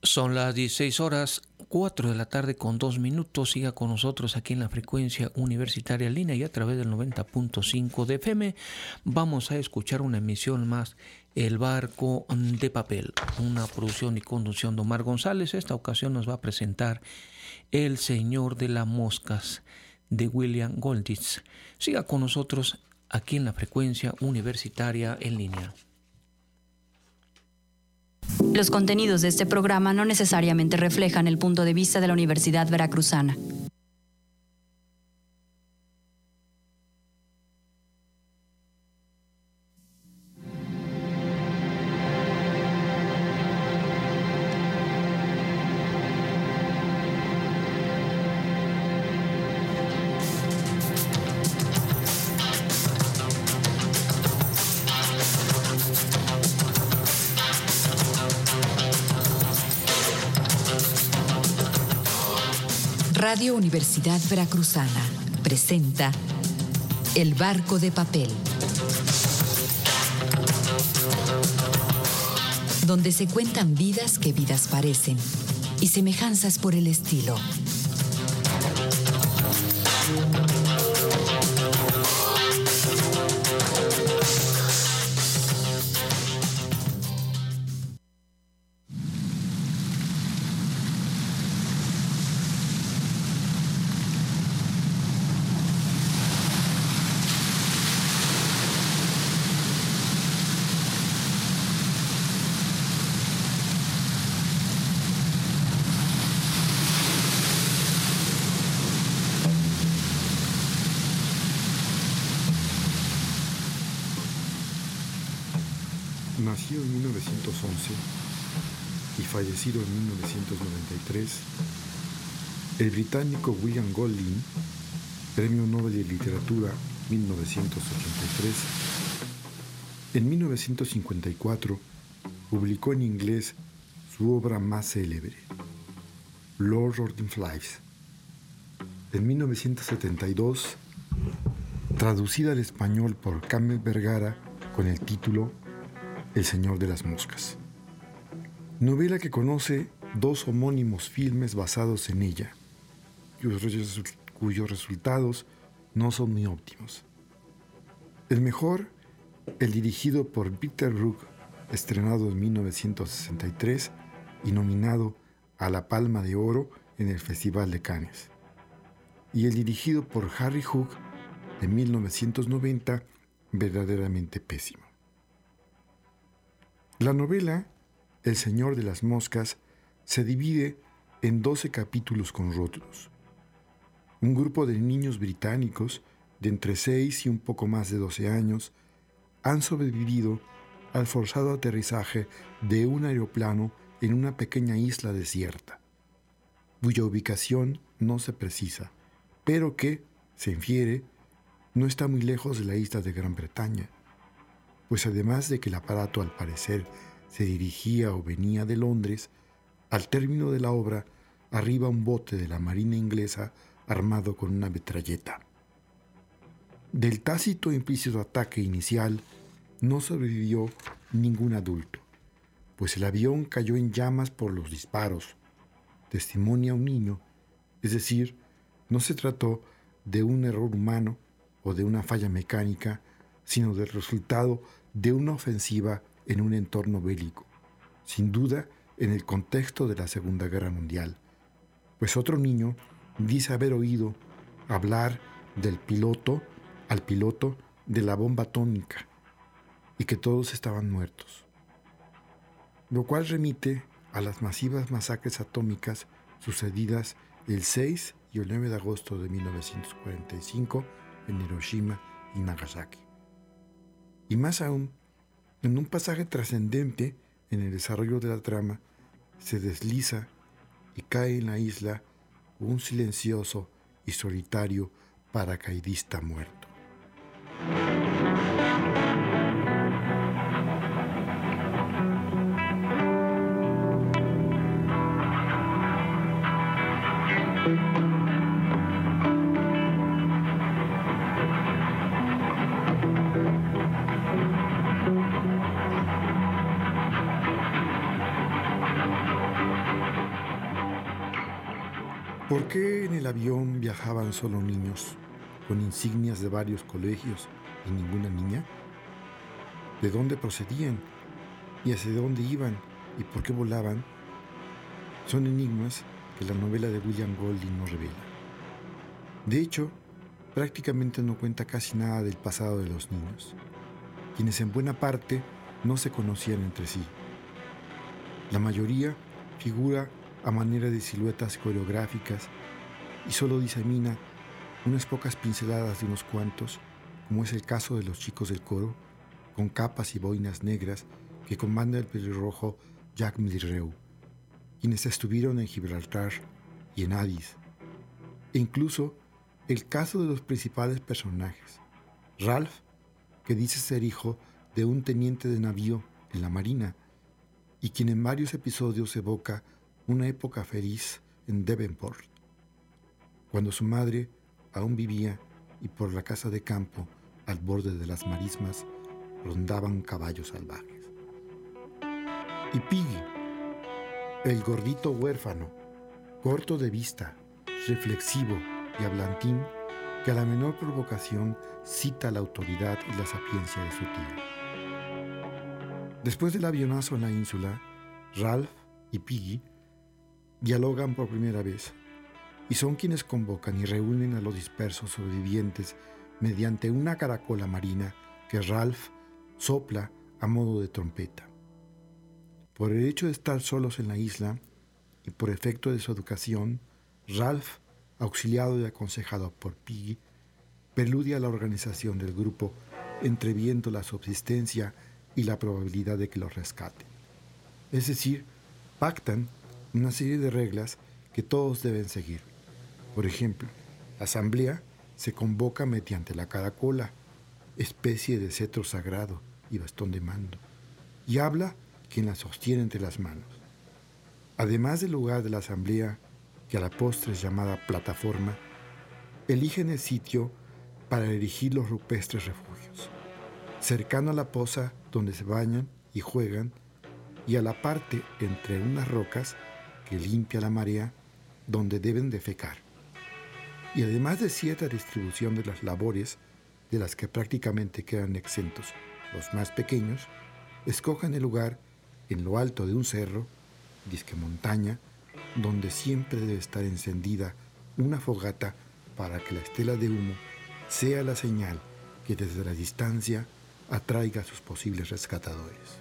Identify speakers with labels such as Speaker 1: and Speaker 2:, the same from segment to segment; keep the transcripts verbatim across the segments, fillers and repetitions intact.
Speaker 1: Son las dieciséis horas, cuatro de la tarde con dos minutos. Siga con nosotros aquí en la frecuencia universitaria en línea y a través del noventa punto cinco de F M. Vamos a escuchar una emisión más, El Barco de Papel, una producción y conducción de Omar González. Esta ocasión nos va a presentar El Señor de las Moscas, de William Golditz. Siga con nosotros aquí en la frecuencia universitaria en línea.
Speaker 2: Los contenidos de este programa no necesariamente reflejan el punto de vista de la Universidad Veracruzana. Radio Universidad Veracruzana presenta El Barco de Papel, donde se cuentan vidas que vidas parecen y semejanzas por el estilo.
Speaker 3: Nacido en mil novecientos once y fallecido en mil novecientos noventa y tres, el británico William Golding, Premio Nobel de Literatura mil novecientos ochenta y tres, en mil novecientos cincuenta y cuatro publicó en inglés su obra más célebre, Lord of the Flies. En mil novecientos setenta y dos, traducida al español por Carmen Vergara con el título El Señor de las Moscas. Novela que conoce dos homónimos filmes basados en ella, cuyos, cuyos resultados no son muy óptimos. El mejor, el dirigido por Peter Brook, estrenado en mil novecientos sesenta y tres y nominado a la Palma de Oro en el Festival de Cannes. Y el dirigido por Harry Hook, de mil novecientos noventa, verdaderamente pésimo. La novela El Señor de las Moscas se divide en doce capítulos con rótulos. Un grupo de niños británicos de entre seis y un poco más de doce años han sobrevivido al forzado aterrizaje de un aeroplano en una pequeña isla desierta, cuya ubicación no se precisa, pero que, se infiere, no está muy lejos de la isla de Gran Bretaña, pues además de que el aparato al parecer se dirigía o venía de Londres, al término de la obra arriba un bote de la Marina inglesa armado con una metralleta. Del tácito e implícito ataque inicial no sobrevivió ningún adulto, pues el avión cayó en llamas por los disparos. Testimonia un niño, es decir, no se trató de un error humano o de una falla mecánica, sino del resultado de una ofensiva en un entorno bélico, sin duda en el contexto de la Segunda Guerra Mundial, pues otro niño dice haber oído hablar del piloto al piloto de la bomba atómica y que todos estaban muertos, lo cual remite a las masivas masacres atómicas sucedidas el seis y el nueve de agosto de mil novecientos cuarenta y cinco en Hiroshima y Nagasaki. Y más aún, en un pasaje trascendente en el desarrollo de la trama, se desliza y cae en la isla un silencioso y solitario paracaidista muerto. ¿Por qué en el avión viajaban solo niños, con insignias de varios colegios y ninguna niña? ¿De dónde procedían? ¿Y hacia dónde iban? ¿Y por qué volaban? Son enigmas que la novela de William Golding no revela. De hecho, prácticamente no cuenta casi nada del pasado de los niños, quienes en buena parte no se conocían entre sí. La mayoría figura a manera de siluetas coreográficas y solo disemina unas pocas pinceladas de unos cuantos, como es el caso de los chicos del coro, con capas y boinas negras que comanda el pelirrojo Jacques Milreu, quienes estuvieron en Gibraltar y en Addis, e incluso el caso de los principales personajes, Ralph, que dice ser hijo de un teniente de navío en la marina y quien en varios episodios evoca una época feliz en Devonport, cuando su madre aún vivía y por la casa de campo al borde de las marismas rondaban caballos salvajes. Y Piggy, el gordito huérfano, corto de vista, reflexivo y hablantín, que a la menor provocación cita la autoridad y la sapiencia de su tía. Después del avionazo en la ínsula, Ralph y Piggy dialogan por primera vez y son quienes convocan y reúnen a los dispersos sobrevivientes mediante una caracola marina que Ralph sopla a modo de trompeta. Por el hecho de estar solos en la isla y por efecto de su educación, Ralph, auxiliado y aconsejado por Piggy, preludia la organización del grupo, entreviendo la subsistencia y la probabilidad de que los rescaten. Es decir, pactan una serie de reglas que todos deben seguir. Por ejemplo, la asamblea se convoca mediante la caracola, especie de cetro sagrado y bastón de mando, y habla quien la sostiene entre las manos. Además del lugar de la asamblea, que a la postre es llamada plataforma, eligen el sitio para erigir los rupestres refugios, cercano a la poza donde se bañan y juegan, y a la parte entre unas rocas que limpia la marea donde deben defecar. Y además de cierta distribución de las labores, de las que prácticamente quedan exentos los más pequeños, escojan el lugar en lo alto de un cerro, disque montaña, donde siempre debe estar encendida una fogata para que la estela de humo sea la señal que desde la distancia atraiga a sus posibles rescatadores.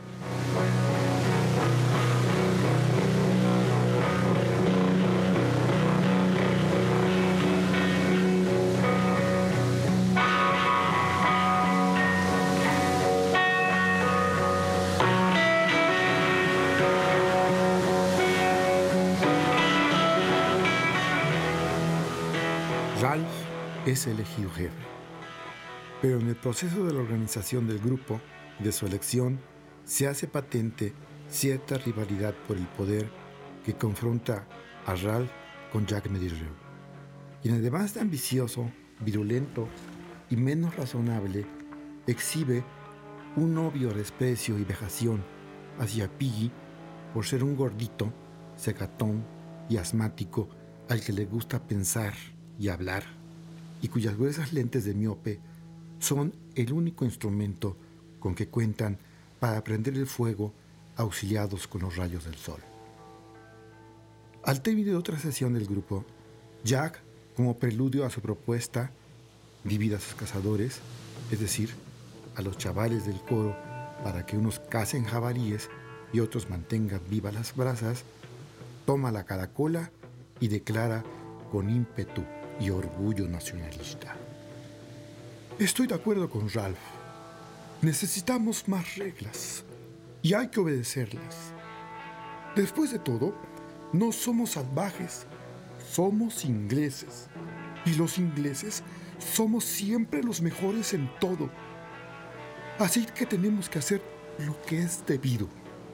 Speaker 3: Ralph es elegido jefe, pero en el proceso de la organización del grupo y de su elección se hace patente cierta rivalidad por el poder que confronta a Ralph con Jacques Milreu, quien además de ambicioso, virulento y menos razonable, exhibe un obvio desprecio y vejación hacia Piggy por ser un gordito, secatón y asmático al que le gusta pensar y hablar, y cuyas gruesas lentes de miope son el único instrumento con que cuentan para prender el fuego auxiliados con los rayos del sol. Al término de otra sesión del grupo, Jack, como preludio a su propuesta, divide a sus cazadores, es decir, a los chavales del coro, para que unos cacen jabalíes y otros mantengan vivas las brasas, toma la caracola y declara con ímpetu y orgullo nacionalista: estoy de acuerdo con Ralph. Necesitamos más reglas y hay que obedecerlas. Después de todo, no somos salvajes, somos ingleses. Y los ingleses somos siempre los mejores en todo. Así que tenemos que hacer lo que es debido.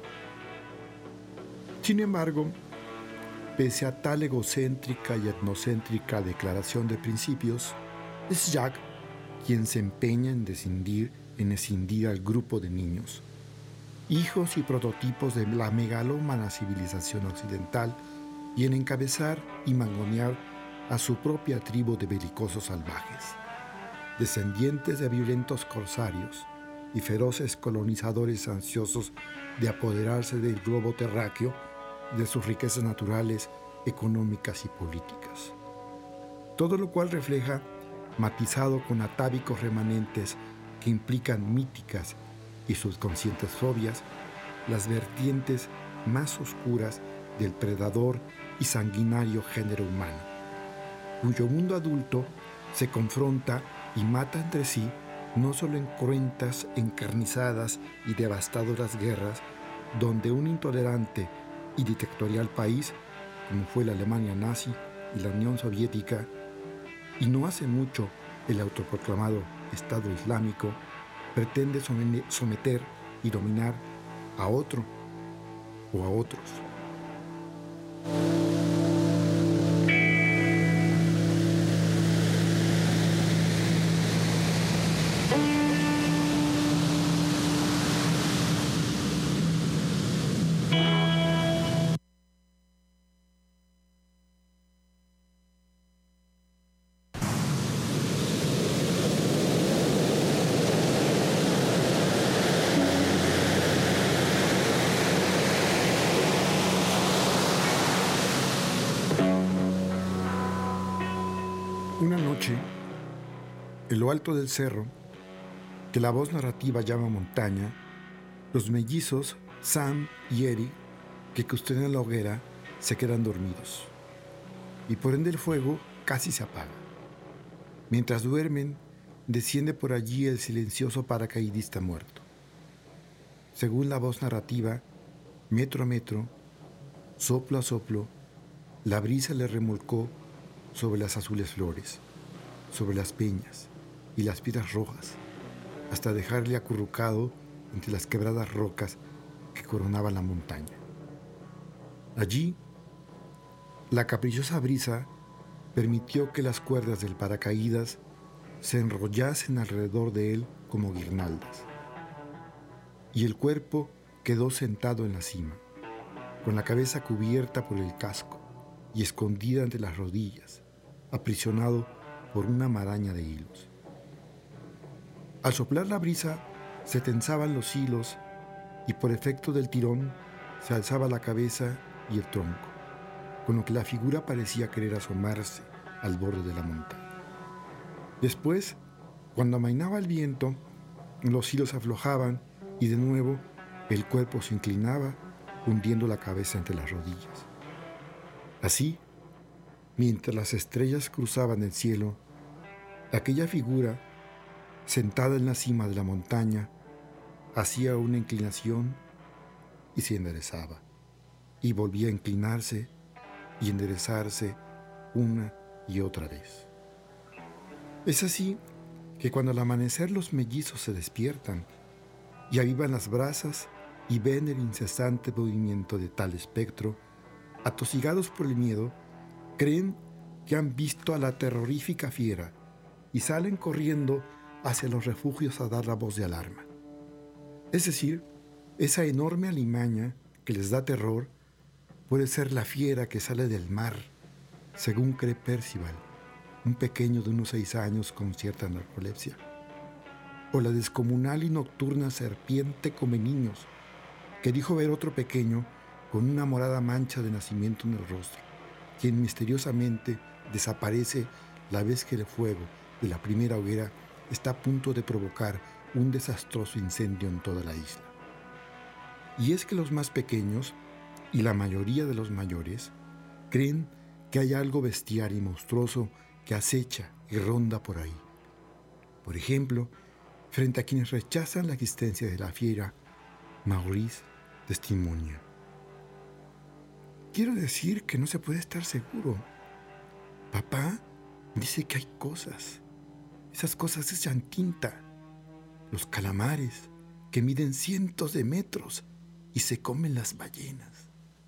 Speaker 3: Sin embargo, pese a tal egocéntrica y etnocéntrica declaración de principios, es Jack quien se empeña en descindir, en escindir al grupo de niños, hijos y prototipos de la megalómana civilización occidental, y en encabezar y mangonear a su propia tribu de belicosos salvajes, descendientes de violentos corsarios y feroces colonizadores ansiosos de apoderarse del globo terráqueo, de sus riquezas naturales, económicas y políticas. Todo lo cual refleja, matizado con atávicos remanentes que implican míticas y subconscientes fobias, las vertientes más oscuras del predador y sanguinario género humano, cuyo mundo adulto se confronta y mata entre sí no solo en cruentas, encarnizadas y devastadoras guerras, donde un intolerante y dictatorial país, como fue la Alemania nazi y la Unión Soviética, y no hace mucho el autoproclamado Estado Islámico, pretende someter y dominar a otro o a otros. Una noche, en lo alto del cerro, que la voz narrativa llama montaña, los mellizos Sam y Eric, que custodian la hoguera, se quedan dormidos, y por ende el fuego casi se apaga. Mientras duermen, desciende por allí el silencioso paracaidista muerto. Según la voz narrativa, metro a metro, soplo a soplo, la brisa le remolcó sobre las azules flores, sobre las peñas y las piedras rojas, hasta dejarle acurrucado entre las quebradas rocas que coronaban la montaña. Allí, la caprichosa brisa permitió que las cuerdas del paracaídas se enrollasen alrededor de él como guirnaldas, y el cuerpo quedó sentado en la cima, con la cabeza cubierta por el casco y escondida entre las rodillas, aprisionado por una maraña de hilos. Al soplar la brisa, se tensaban los hilos y por efecto del tirón se alzaba la cabeza y el tronco, con lo que la figura parecía querer asomarse al borde de la montaña. Después, cuando amainaba el viento, los hilos aflojaban y de nuevo el cuerpo se inclinaba, hundiendo la cabeza entre las rodillas. Así, mientras las estrellas cruzaban el cielo, aquella figura, sentada en la cima de la montaña, hacía una inclinación y se enderezaba, y volvía a inclinarse y enderezarse una y otra vez. Es así que cuando al amanecer los mellizos se despiertan y avivan las brasas y ven el incesante movimiento de tal espectro, atosigados por el miedo, creen que han visto a la terrorífica fiera y salen corriendo hacia los refugios a dar la voz de alarma. Es decir, esa enorme alimaña que les da terror puede ser la fiera que sale del mar, según cree Percival, un pequeño de unos seis años con cierta narcolepsia, o la descomunal y nocturna serpiente come niños, que dijo ver otro pequeño con una morada mancha de nacimiento en el rostro, quien misteriosamente desaparece la vez que el fuego de la primera hoguera está a punto de provocar un desastroso incendio en toda la isla. Y es que los más pequeños, y la mayoría de los mayores, creen que hay algo bestial y monstruoso que acecha y ronda por ahí. Por ejemplo, frente a quienes rechazan la existencia de la fiera, Maurice testimonia: quiero decir que no se puede estar seguro. Papá dice que hay cosas. Esas cosas echan tinta. Los calamares que miden cientos de metros y se comen las ballenas.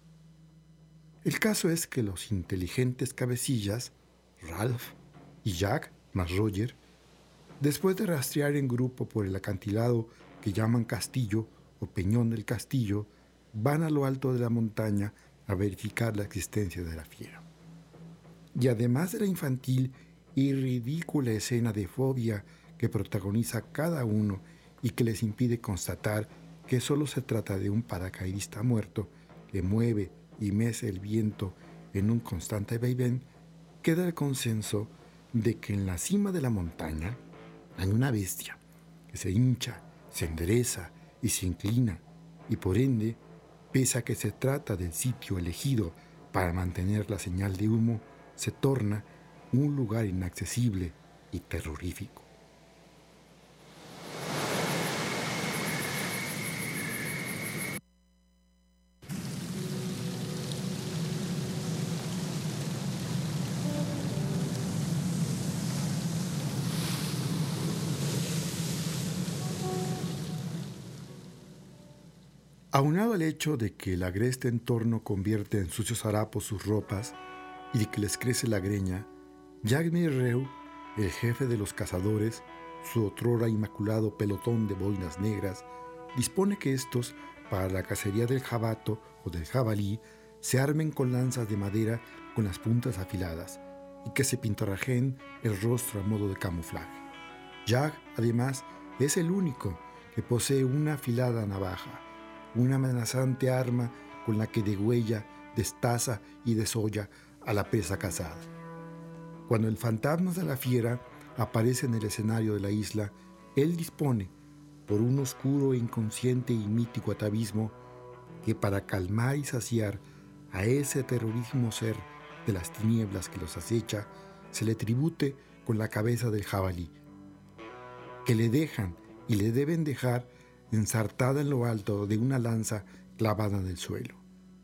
Speaker 3: El caso es que los inteligentes cabecillas, Ralph y Jack más Roger, después de rastrear en grupo por el acantilado que llaman Castillo o Peñón del Castillo, van a lo alto de la montaña a verificar la existencia de la fiera. Y además de la infantil y ridícula escena de fobia que protagoniza cada uno y que les impide constatar que solo se trata de un paracaidista muerto que mueve y mece el viento en un constante vaivén, queda el consenso de que en la cima de la montaña hay una bestia que se hincha, se endereza y se inclina, y por ende, pese a que se trata del sitio elegido para mantener la señal de humo, se torna un lugar inaccesible y terrorífico. Aunado al hecho de que el agreste entorno convierte en sucios harapos sus ropas y de que les crece la greña, Jack M'Reu, el jefe de los cazadores, su otrora inmaculado pelotón de boinas negras, dispone que estos, para la cacería del jabato o del jabalí, se armen con lanzas de madera con las puntas afiladas y que se pintarrajeen el rostro a modo de camuflaje. Jack, además, es el único que posee una afilada navaja, una amenazante arma con la que degüella, destaza y desolla a la presa cazada. Cuando el fantasma de la fiera aparece en el escenario de la isla, él dispone, por un oscuro e inconsciente y mítico atavismo, que para calmar y saciar a ese terrorífico ser de las tinieblas que los acecha, se le tribute con la cabeza del jabalí, que le dejan y le deben dejar ensartada en lo alto de una lanza clavada en el suelo.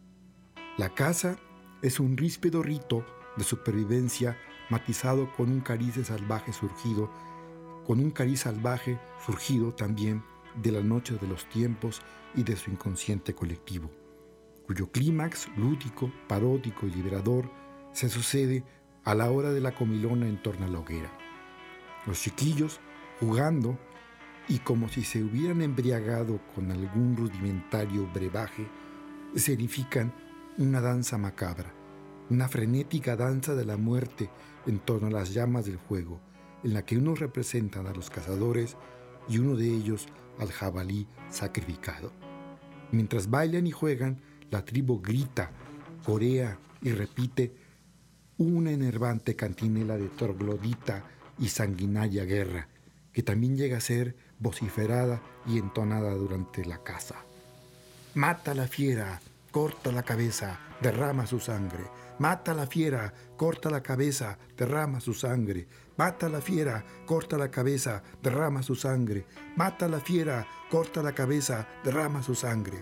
Speaker 3: La caza es un ríspido rito de supervivencia matizado con un cariz salvaje surgido, con un cariz salvaje surgido también de la noche de los tiempos y de su inconsciente colectivo, cuyo clímax lúdico, paródico y liberador se sucede a la hora de la comilona en torno a la hoguera. Los chiquillos, jugando, y como si se hubieran embriagado con algún rudimentario brebaje, escenifican una danza macabra, una frenética danza de la muerte en torno a las llamas del fuego, en la que unos representan a los cazadores y uno de ellos al jabalí sacrificado. Mientras bailan y juegan, la tribu grita, corea y repite una enervante cantinela de troglodita y sanguinaria guerra, que también llega a ser vociferada y entonada durante la caza. Mata a la fiera, corta la cabeza, derrama su sangre. Mata a la fiera, corta la cabeza, derrama su sangre. Mata a la fiera, corta la cabeza, derrama su sangre. Mata a la fiera, corta la cabeza, derrama su sangre.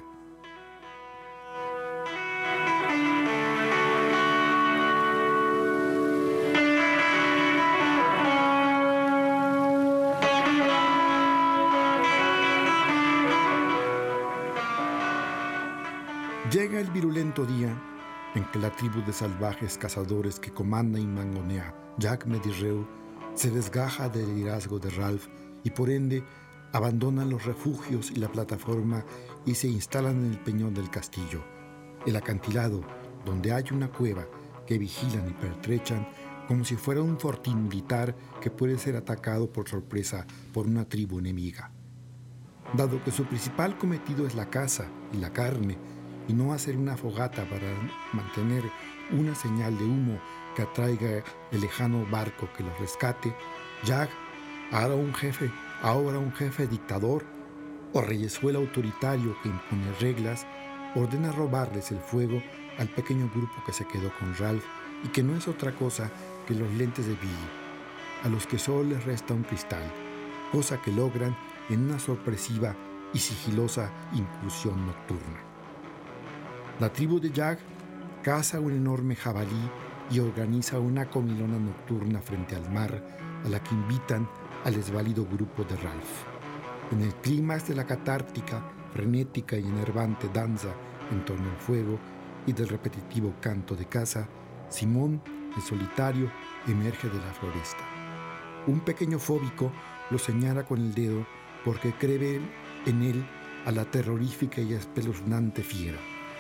Speaker 3: Llega el virulento día en que la tribu de salvajes cazadores que comanda y mangonea Jack M'Reu se desgaja del liderazgo de Ralph y por ende abandonan los refugios y la plataforma y se instalan en el peñón del castillo, el acantilado donde hay una cueva que vigilan y pertrechan como si fuera un fortín militar que puede ser atacado por sorpresa por una tribu enemiga. Dado que su principal cometido es la caza y la carne, y no hacer una fogata para mantener una señal de humo que atraiga el lejano barco que los rescate, Jack, ahora un jefe, ahora un jefe dictador o reyesuelo autoritario que impone reglas, ordena robarles el fuego al pequeño grupo que se quedó con Ralph y que no es otra cosa que los lentes de Billy, a los que solo les resta un cristal, cosa que logran en una sorpresiva y sigilosa incursión nocturna. La tribu de Jack caza un enorme jabalí y organiza una comilona nocturna frente al mar a la que invitan al desvalido grupo de Ralph. En el clímax de la catártica, frenética y enervante danza en torno al fuego y del repetitivo canto de caza, Simón, el solitario, emerge de la floresta. Un pequeño fóbico lo señala con el dedo porque cree ver en él a la terrorífica y espeluznante fiera.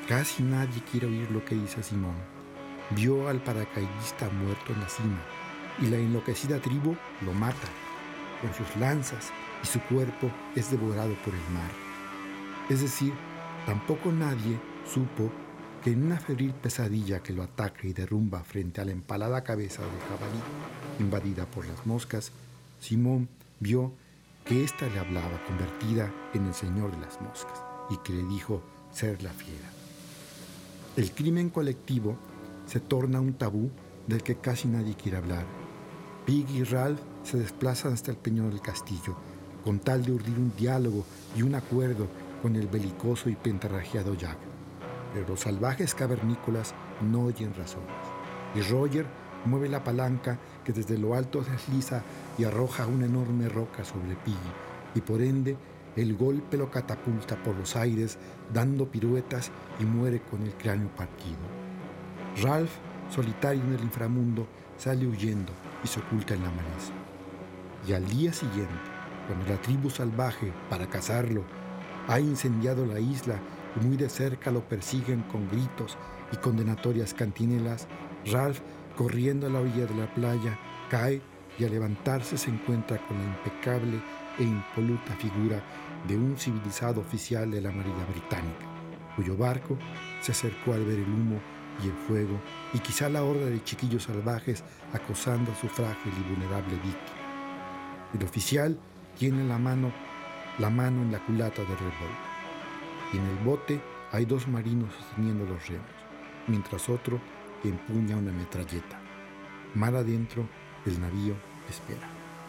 Speaker 3: Casi nadie quiere oír lo que dice Simón. Vio al paracaidista muerto en la cima y la enloquecida tribu lo mata con sus lanzas y su cuerpo es devorado por el mar. Es decir, tampoco nadie supo que en una febril pesadilla que lo ataca y derrumba frente a la empalada cabeza del jabalí invadida por las moscas, Simón vio que ésta le hablaba convertida en el señor de las moscas y que le dijo ser la fiera. El crimen colectivo se torna un tabú del que casi nadie quiere hablar. Pig y Ralph se desplazan hasta el peñón del castillo con tal de urdir un diálogo y un acuerdo con el belicoso y pentarrajeado Jack. Pero los salvajes cavernícolas no oyen razones. Y Roger mueve la palanca que desde lo alto se desliza y arroja una enorme roca sobre Piggy, y por ende el golpe lo catapulta por los aires, dando piruetas y muere con el cráneo partido. Ralph, solitario en el inframundo, sale huyendo y se oculta en la maleza. Y al día siguiente, cuando la tribu salvaje, para cazarlo, ha incendiado la isla y muy de cerca lo persiguen con gritos y condenatorias cantinelas, Ralph, corriendo a la orilla de la playa, cae y al levantarse se encuentra con la impecable e impoluta figura de un civilizado oficial de la Marina Británica, cuyo barco se acercó al ver el humo y el fuego y quizá la horda de chiquillos salvajes acosando a su frágil y vulnerable víctima. El oficial tiene la mano, la mano en la culata del revólver y en el bote hay dos marinos sosteniendo los remos, mientras otro empuña una metralleta. Mar adentro, el navío espera.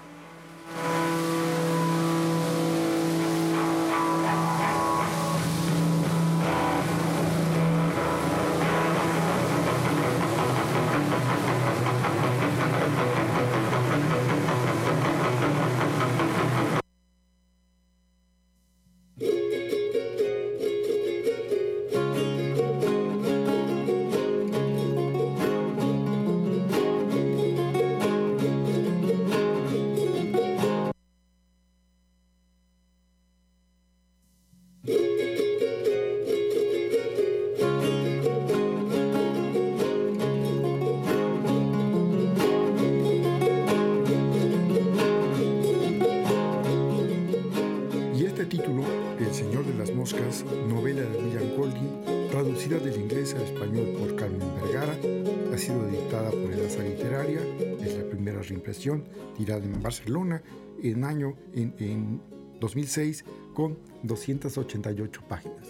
Speaker 3: Novela de William Golding, traducida del inglés al español por Carmen Vergara, ha sido editada por Edasa Literaria, es la primera reimpresión, tirada en Barcelona en año en, en dos mil seis con doscientas ochenta y ocho páginas.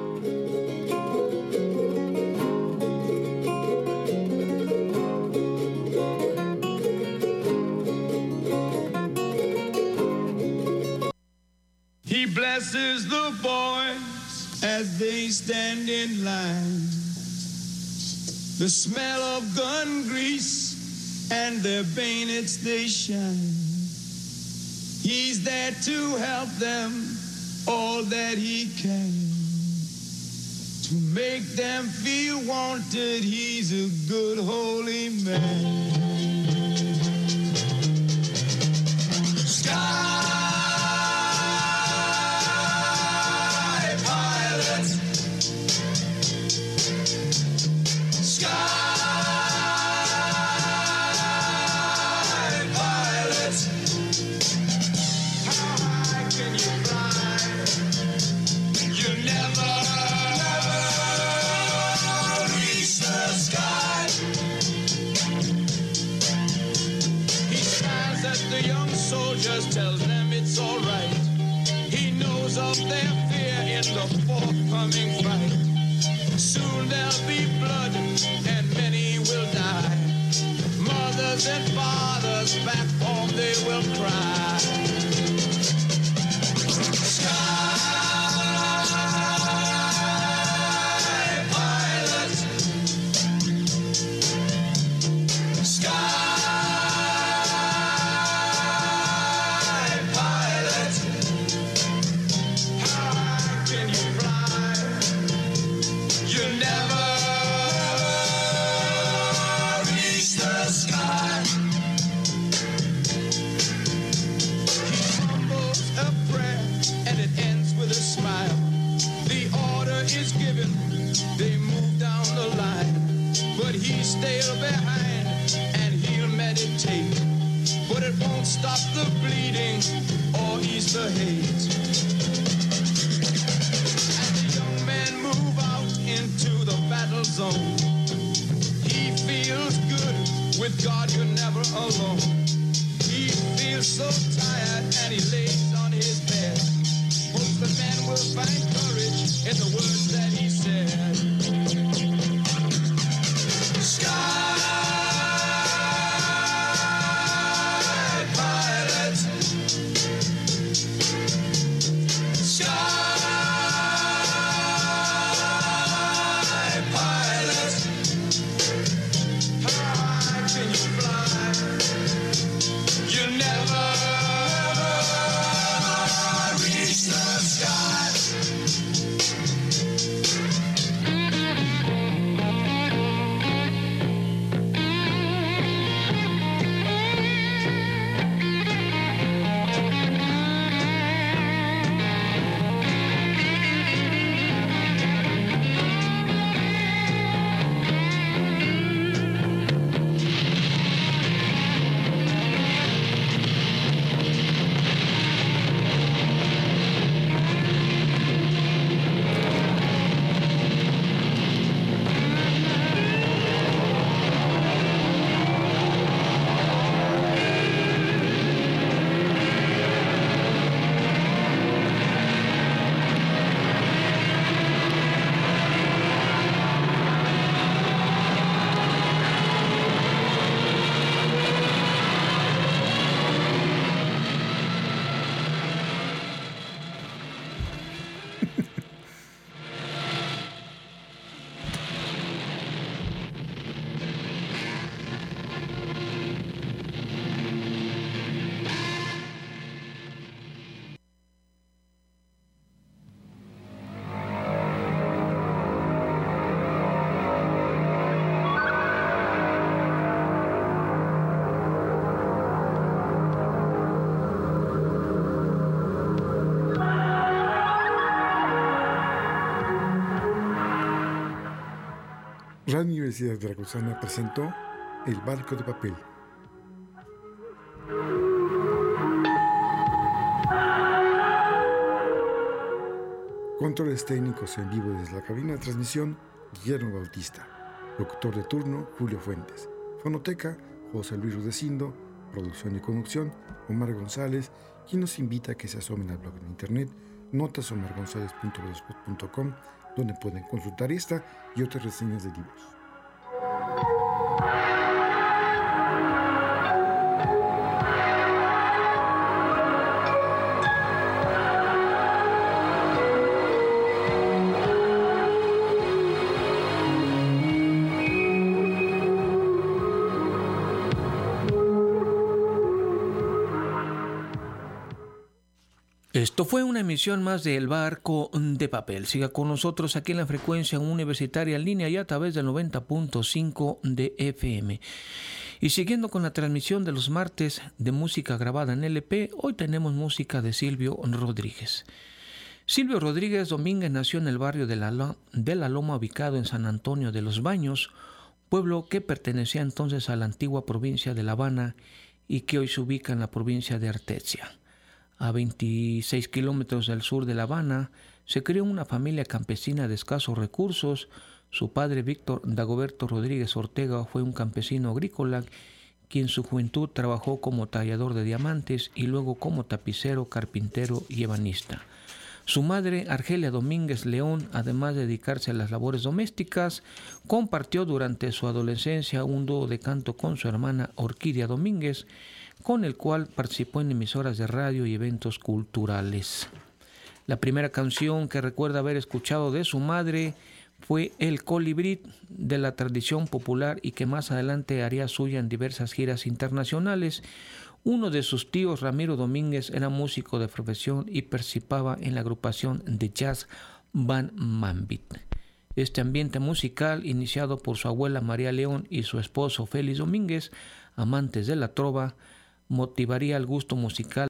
Speaker 4: He blesses the boys as they stand in line. The smell of gun grease and their bayonets they shine. He's there to help them all that he can. To make them feel wanted, he's a good holy man. Sky just tells them it's all right. He knows of their fear in the forthcoming fight. Soon there'll be blood and many will die. Mothers and fathers back home they will cry. Sky pilot, sky. They move down the line, but he's still behind, and he'll meditate, but it won't stop the bleeding or ease the hate. As the young men move out into the battle zone, he feels good, with God you're never alone. He feels so tired and he lays on his bed. Hopes the man will find courage in the words that he said. Sky pilot, sky pilot, how high can you fly? You'll never reach the sky.
Speaker 3: Radio Universidad Veracruzana presentó El Barco de Papel. Controles técnicos en vivo desde la cabina de transmisión, Guillermo Bautista. Locutor de turno, Julio Fuentes. Fonoteca, José Luis Rudecindo. Producción y conducción, Omar González, quien nos invita a que se asomen al blog de internet notas omar gonzález punto blogspot punto com, donde pueden consultar esta y otras reseñas de libros.
Speaker 1: Esto fue una emisión más de El Barco de Papel. Siga con nosotros aquí en la frecuencia universitaria en línea y a través del noventa punto cinco de F M. Y siguiendo con la transmisión de los martes de música grabada en L P, hoy tenemos música de Silvio Rodríguez. Silvio Rodríguez Domínguez nació en el barrio de la, de la Loma, ubicado en San Antonio de los Baños, pueblo que pertenecía entonces a la antigua provincia de La Habana y que hoy se ubica en la provincia de Artesia. A veintiséis kilómetros del sur de La Habana, se crió una familia campesina de escasos recursos. Su padre, Víctor Dagoberto Rodríguez Ortega, fue un campesino agrícola quien en su juventud trabajó como tallador de diamantes y luego como tapicero, carpintero y ebanista. Su madre, Argelia Domínguez León, además de dedicarse a las labores domésticas, compartió durante su adolescencia un dúo de canto con su hermana Orquídea Domínguez, con el cual participó en emisoras de radio y eventos culturales. La primera canción que recuerda haber escuchado de su madre fue El Colibrí, de la tradición popular y que más adelante haría suya en diversas giras internacionales. Uno de sus tíos, Ramiro Domínguez, era músico de profesión y participaba en la agrupación de jazz Van Mambit. Este ambiente musical, iniciado por su abuela María León y su esposo Félix Domínguez, amantes de la trova, motivaría el gusto musical